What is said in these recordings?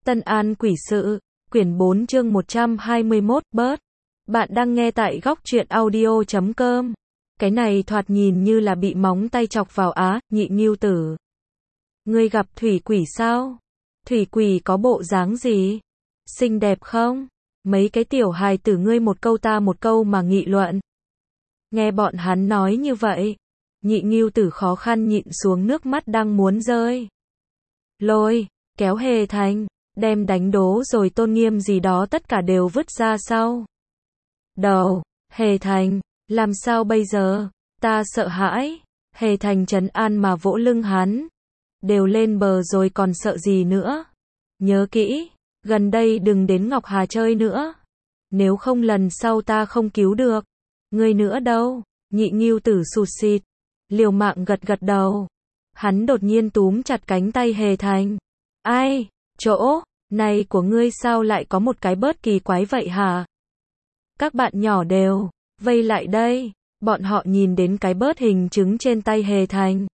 Tân An Quỷ Sự, quyển 4 chương 121, bớt. Bạn đang nghe tại góc truyện audio.com. Cái này thoạt nhìn như là bị móng tay chọc vào á, Nhị Ngưu Tử. Ngươi gặp thủy quỷ sao? Thủy quỷ có bộ dáng gì? Xinh đẹp không? Mấy cái tiểu hài tử ngươi một câu ta một câu mà nghị luận. Nghe bọn hắn nói như vậy, Nhị Ngưu Tử khó khăn nhịn xuống nước mắt đang muốn rơi. Lôi, kéo Hề Thành, đem đánh đố rồi tôn nghiêm gì đó tất cả đều vứt ra sau. Đầu, Hề Thành, làm sao bây giờ? Ta sợ hãi. Hề Thành trấn an mà vỗ lưng hắn. Đều lên bờ rồi còn sợ gì nữa? Nhớ kỹ, gần đây đừng đến Ngọc Hà chơi nữa. Nếu không lần sau ta không cứu được. Ngươi nữa đâu? Nhị Ngưu Tử sụt sịt, liều mạng gật gật đầu. Hắn đột nhiên túm chặt cánh tay Hề Thành. Ai? Chỗ này của ngươi sao lại có một cái bớt kỳ quái vậy hả? Các bạn nhỏ đều vây lại đây. Bọn họ nhìn đến cái bớt hình trứng trên tay Hề Thành.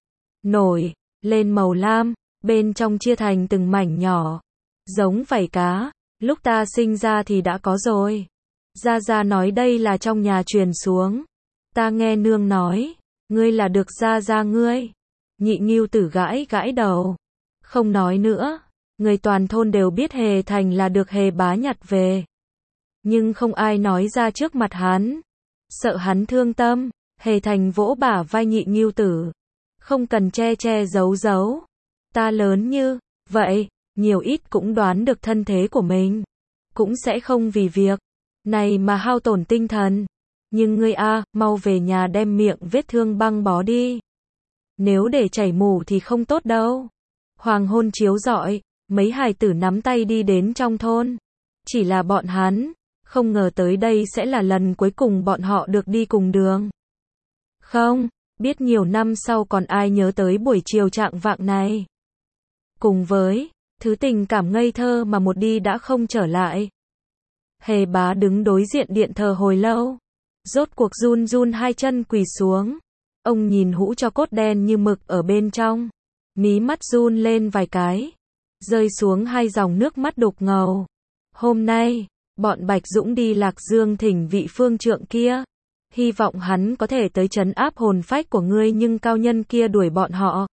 Nổi lên màu lam, bên trong chia thành từng mảnh nhỏ, giống vảy cá. Lúc ta sinh ra thì đã có rồi. Gia Gia nói đây là trong nhà truyền xuống. Ta nghe nương nói, ngươi là được Gia Gia ngươi. Nhị Ngưu Tử gãi gãi đầu. Không nói nữa. Người toàn thôn đều biết Hề Thành là được Hề Bá nhặt về. Nhưng không ai nói ra trước mặt hắn. Sợ hắn thương tâm, Hề Thành vỗ bả vai Nhị Ngưu Tử. Không cần che che giấu giấu. Ta lớn như vậy, nhiều ít cũng đoán được thân thế của mình. Cũng sẽ không vì việc này mà hao tổn tinh thần. Nhưng ngươi mau về nhà đem miệng vết thương băng bó đi. Nếu để chảy mủ thì không tốt đâu. Hoàng hôn chiếu rọi, mấy hài tử nắm tay đi đến trong thôn. Chỉ là bọn hắn không ngờ tới đây sẽ là lần cuối cùng bọn họ được đi cùng đường. Không biết nhiều năm sau còn ai nhớ tới buổi chiều trạng vạng này. Cùng với thứ tình cảm ngây thơ mà một đi đã không trở lại. Hề Bá đứng đối diện điện thờ hồi lâu. Rốt cuộc run run hai chân quỳ xuống. Ông nhìn hũ tro cốt đen như mực ở bên trong. Mí mắt run lên vài cái. Rơi xuống hai dòng nước mắt đục ngầu. Hôm nay, bọn Bạch Dũng đi Lạc Dương thỉnh vị phương trượng kia. Hy vọng hắn có thể tới trấn áp hồn phách của ngươi, nhưng cao nhân kia đuổi bọn họ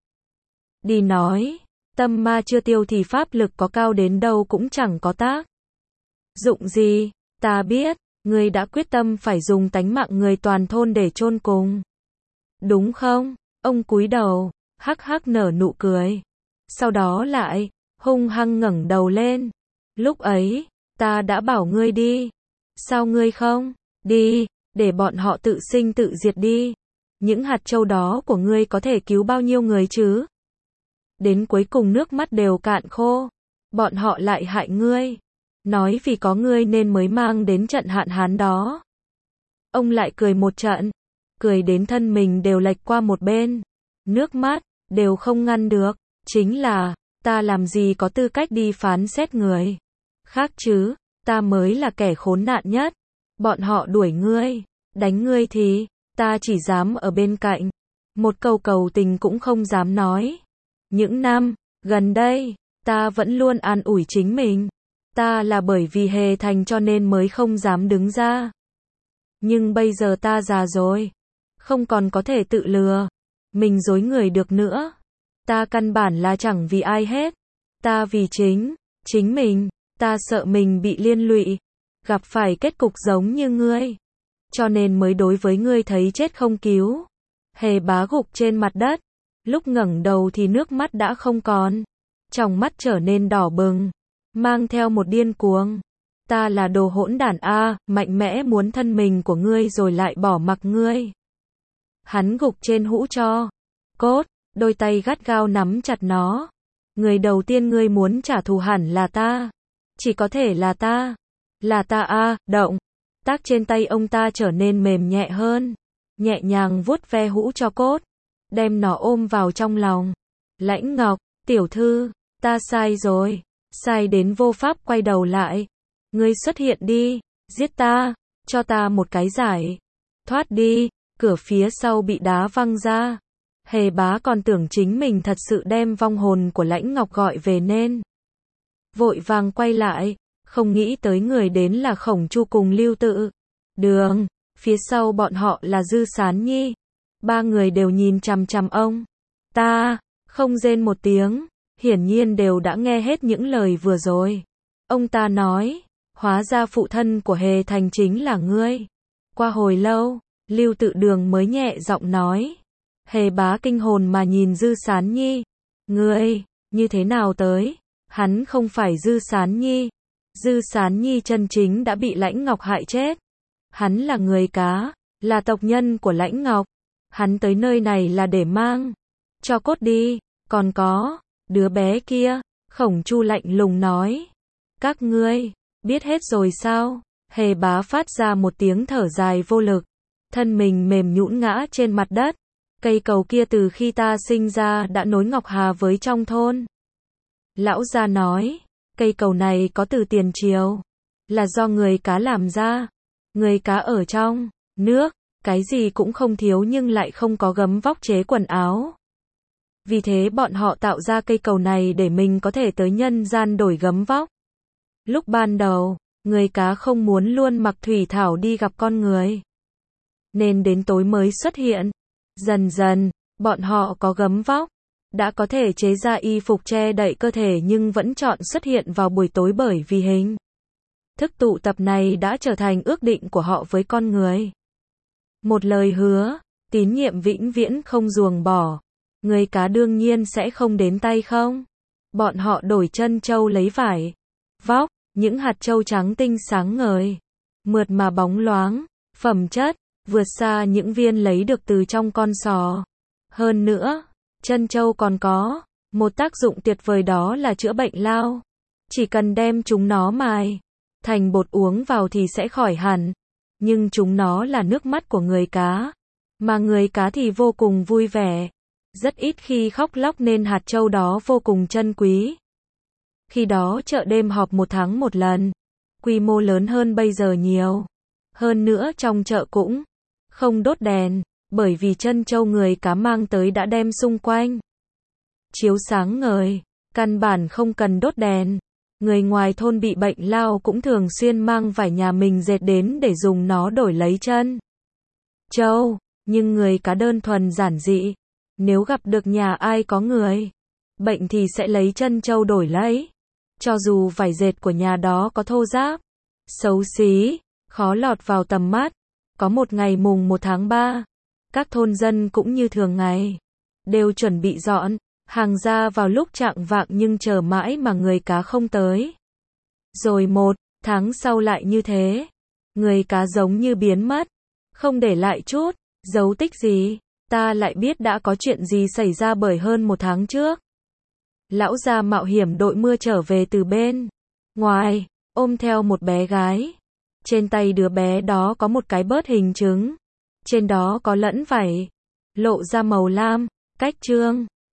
đi nói. Tâm ma chưa tiêu thì pháp lực có cao đến đâu cũng chẳng có tác dụng gì. Ta biết, ngươi đã quyết tâm phải dùng tánh mạng người toàn thôn để chôn cùng. Đúng không? Ông cúi đầu, hắc hắc nở nụ cười. Sau đó lại hung hăng ngẩng đầu lên. Lúc ấy, ta đã bảo ngươi đi. Sao ngươi không đi, để bọn họ tự sinh tự diệt đi. Những hạt châu đó của ngươi có thể cứu bao nhiêu người chứ? Đến cuối cùng nước mắt đều cạn khô. Bọn họ lại hại ngươi. Nói vì có ngươi nên mới mang đến trận hạn hán đó. Ông lại cười một trận. Cười đến thân mình đều lệch qua một bên. Nước mắt đều không ngăn được. Chính là, ta làm gì có tư cách đi phán xét người khác chứ? Ta mới là kẻ khốn nạn nhất. Bọn họ đuổi ngươi, đánh ngươi thì ta chỉ dám ở bên cạnh. Một câu cầu tình cũng không dám nói. Những năm gần đây, ta vẫn luôn an ủi chính mình. Ta là bởi vì Hề Thành cho nên mới không dám đứng ra. Nhưng bây giờ ta già rồi, không còn có thể tự lừa mình dối người được nữa. Ta căn bản là chẳng vì ai hết. Ta vì chính mình. Ta sợ mình bị liên lụy, gặp phải kết cục giống như ngươi. Cho nên mới đối với ngươi thấy chết không cứu. Hề Bá gục trên mặt đất. Lúc ngẩng đầu thì nước mắt đã không còn. Trong mắt trở nên đỏ bừng, mang theo một điên cuồng. Ta là đồ hỗn đản mạnh mẽ muốn thân mình của ngươi rồi lại bỏ mặc ngươi. Hắn gục trên hũ tro cốt, đôi tay gắt gao nắm chặt nó. Người đầu tiên ngươi muốn trả thù hẳn là ta. Chỉ có thể là ta. Là ta động tác trên tay ông ta trở nên mềm nhẹ hơn. Nhẹ nhàng vuốt ve hũ tro cốt. Đem nó ôm vào trong lòng. Lãnh Ngọc, tiểu thư, ta sai rồi. Sai đến vô pháp quay đầu lại. Ngươi xuất hiện đi, giết ta, cho ta một cái giải. Thoát đi, cửa phía sau bị đá văng ra. Hề Bá còn tưởng chính mình thật sự đem vong hồn của Lãnh Ngọc gọi về nên vội vàng quay lại, không nghĩ tới người đến là Khổng Chu cùng Lưu Tự. Đường, phía sau bọn họ là Dư Sán Nhi. Ba người đều nhìn chằm chằm ông ta, không rên một tiếng, hiển nhiên đều đã nghe hết những lời vừa rồi. Ông ta nói, hóa ra phụ thân của Hề Thành chính là ngươi. Qua hồi lâu, Lưu Tự Đường mới nhẹ giọng nói. Hề bá kinh hồn mà nhìn Dư Sán Nhi. Ngươi, như thế nào tới? Hắn không phải Dư Sán Nhi. Dư Sán Nhi chân chính đã bị Lãnh Ngọc hại chết. Hắn là người cá, là tộc nhân của Lãnh Ngọc. Hắn tới nơi này là để mang cho cốt đi. Còn có, đứa bé kia, Khổng Chu lạnh lùng nói. Các ngươi, biết hết rồi sao? Hề bá phát ra một tiếng thở dài vô lực. Thân mình mềm nhũn ngã trên mặt đất. Cây cầu kia từ khi ta sinh ra đã nối Ngọc Hà với trong thôn. Lão gia nói, cây cầu này có từ tiền triều, là do người cá làm ra. Người cá ở trong nước, cái gì cũng không thiếu nhưng lại không có gấm vóc chế quần áo. Vì thế bọn họ tạo ra cây cầu này để mình có thể tới nhân gian đổi gấm vóc. Lúc ban đầu, người cá không muốn luôn mặc thủy thảo đi gặp con người, nên đến tối mới xuất hiện. Dần dần, bọn họ có gấm vóc, đã có thể chế ra y phục che đậy cơ thể nhưng vẫn chọn xuất hiện vào buổi tối bởi vì hình thức tụ tập này đã trở thành ước định của họ với con người. Một lời hứa, tín nhiệm vĩnh viễn không ruồng bỏ. Người cá đương nhiên sẽ không đến tay không. Bọn họ đổi trân châu lấy vải vóc, những hạt châu trắng tinh sáng ngời, mượt mà bóng loáng, phẩm chất vượt xa những viên lấy được từ trong con sò. Hơn nữa, trân châu còn có một tác dụng tuyệt vời, đó là chữa bệnh lao. Chỉ cần đem chúng nó mài thành bột uống vào thì sẽ khỏi hẳn. Nhưng chúng nó là nước mắt của người cá, mà người cá thì vô cùng vui vẻ, rất ít khi khóc lóc nên hạt châu đó vô cùng trân quý. Khi đó chợ đêm họp 1 tháng 1 lần, quy mô lớn hơn bây giờ nhiều. Hơn nữa trong chợ cũng không đốt đèn, bởi vì trân châu người cá mang tới đã đem xung quanh chiếu sáng ngời, căn bản không cần đốt đèn. Người ngoài thôn bị bệnh lao cũng thường xuyên mang vải nhà mình dệt đến để dùng nó đổi lấy trân châu, nhưng người cá đơn thuần giản dị. Nếu gặp được nhà ai có người bệnh thì sẽ lấy trân châu đổi lấy. Cho dù vải dệt của nhà đó có thô ráp, xấu xí, khó lọt vào tầm mắt. Có một ngày mùng 1 tháng 3, các thôn dân cũng như thường ngày, đều chuẩn bị dọn hàng ra vào lúc chạng vạng nhưng chờ mãi mà người cá không tới. Rồi 1 tháng sau lại như thế, người cá giống như biến mất, không để lại chút dấu tích gì. Ta lại biết đã có chuyện gì xảy ra bởi hơn 1 tháng trước. Lão gia mạo hiểm đội mưa trở về từ bên ngoài, ôm theo một bé gái. Trên tay đứa bé đó có một cái bớt hình trứng, trên đó có lẫn vảy, lộ ra màu lam, cách trương.